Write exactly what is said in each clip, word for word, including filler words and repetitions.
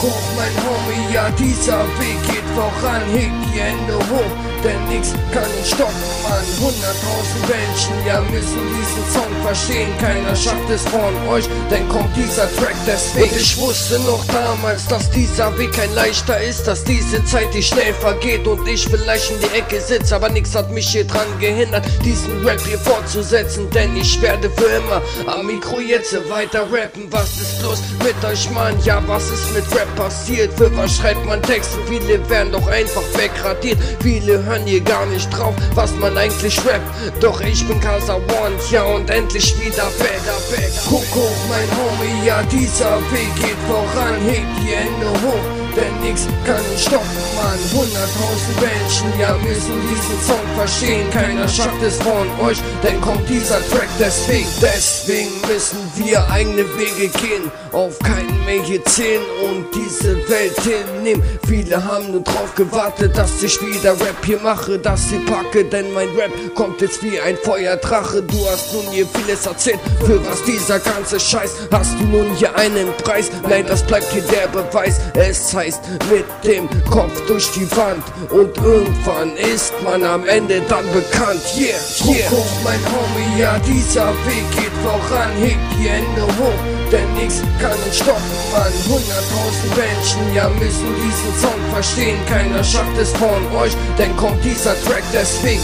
Hoch, mein Homie, ja dieser Weg geht voran, hebt die Hände hoch, denn nix kann ihn stoppen, Mann. Hunderttausend Menschen, ja müssen diesen Song verstehen, keiner schafft es von euch, denn kommt dieser Track deswegen. Und ich wusste noch damals, dass dieser Weg kein leichter ist, dass diese Zeit die schnell vergeht und ich vielleicht in die Ecke sitze, aber nix hat mich hier dran gehindert, diesen Rap hier fortzusetzen, denn ich werde für immer am Mikro jetzt weiter rappen. Was ist los mit euch, Mann? Ja, was ist mit Rap passiert? Für was schreibt man Texte? Viele werden doch einfach wegradiert. Viele hören hier gar nicht drauf, was man eigentlich rappt. Doch ich bin Casa One, ja, und endlich wieder back, back. Guck hoch, mein Homie, ja, dieser Weg geht voran, hebt die Hände hoch, denn nix kann ihn stoppen, Mann. Hunderttausend Menschen, ja, müssen diesen Song verstehen, keiner schafft es von euch, denn kommt dieser Track deswegen. Deswegen müssen wir eigene Wege gehen, auf keinen mehr hier zählen und diese Welt hinnehmen. Viele haben nur drauf gewartet, dass ich wieder Rap hier mache, dass sie packe, denn mein Rap kommt jetzt wie ein Feuerdrache. Du hast nun hier vieles erzählt, für was dieser ganze Scheiß, hast du nun hier einen Preis? Nein, das bleibt hier der Beweis, es heißt mit dem Kopf durch die Wand und irgendwann ist man am Ende dann bekannt. Yeah, yeah. Guck hoch, mein Homie, ja, dieser Weg geht voran, hebt die Hände hoch, denn nix kann ihn stoppen, Mann. Hunderttausend Menschen, ja, müssen diesen Song verstehen, keiner schafft es von euch, denn kommt dieser Track deswegen.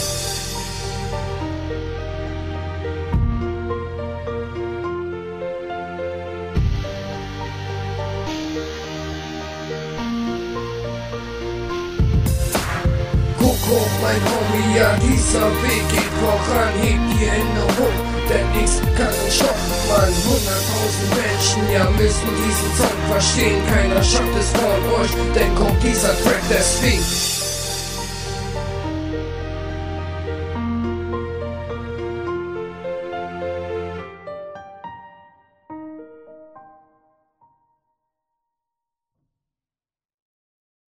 Guck hoch, mein Homie, ja, dieser Weg geht voran, hebt die Hände hoch, denn nix kann ihn stoppen, Mann. Hunderttausend Menschen, ja, müssen diesen Song verstehen, keiner schafft es von euch, denn kommt dieser Track deswegen.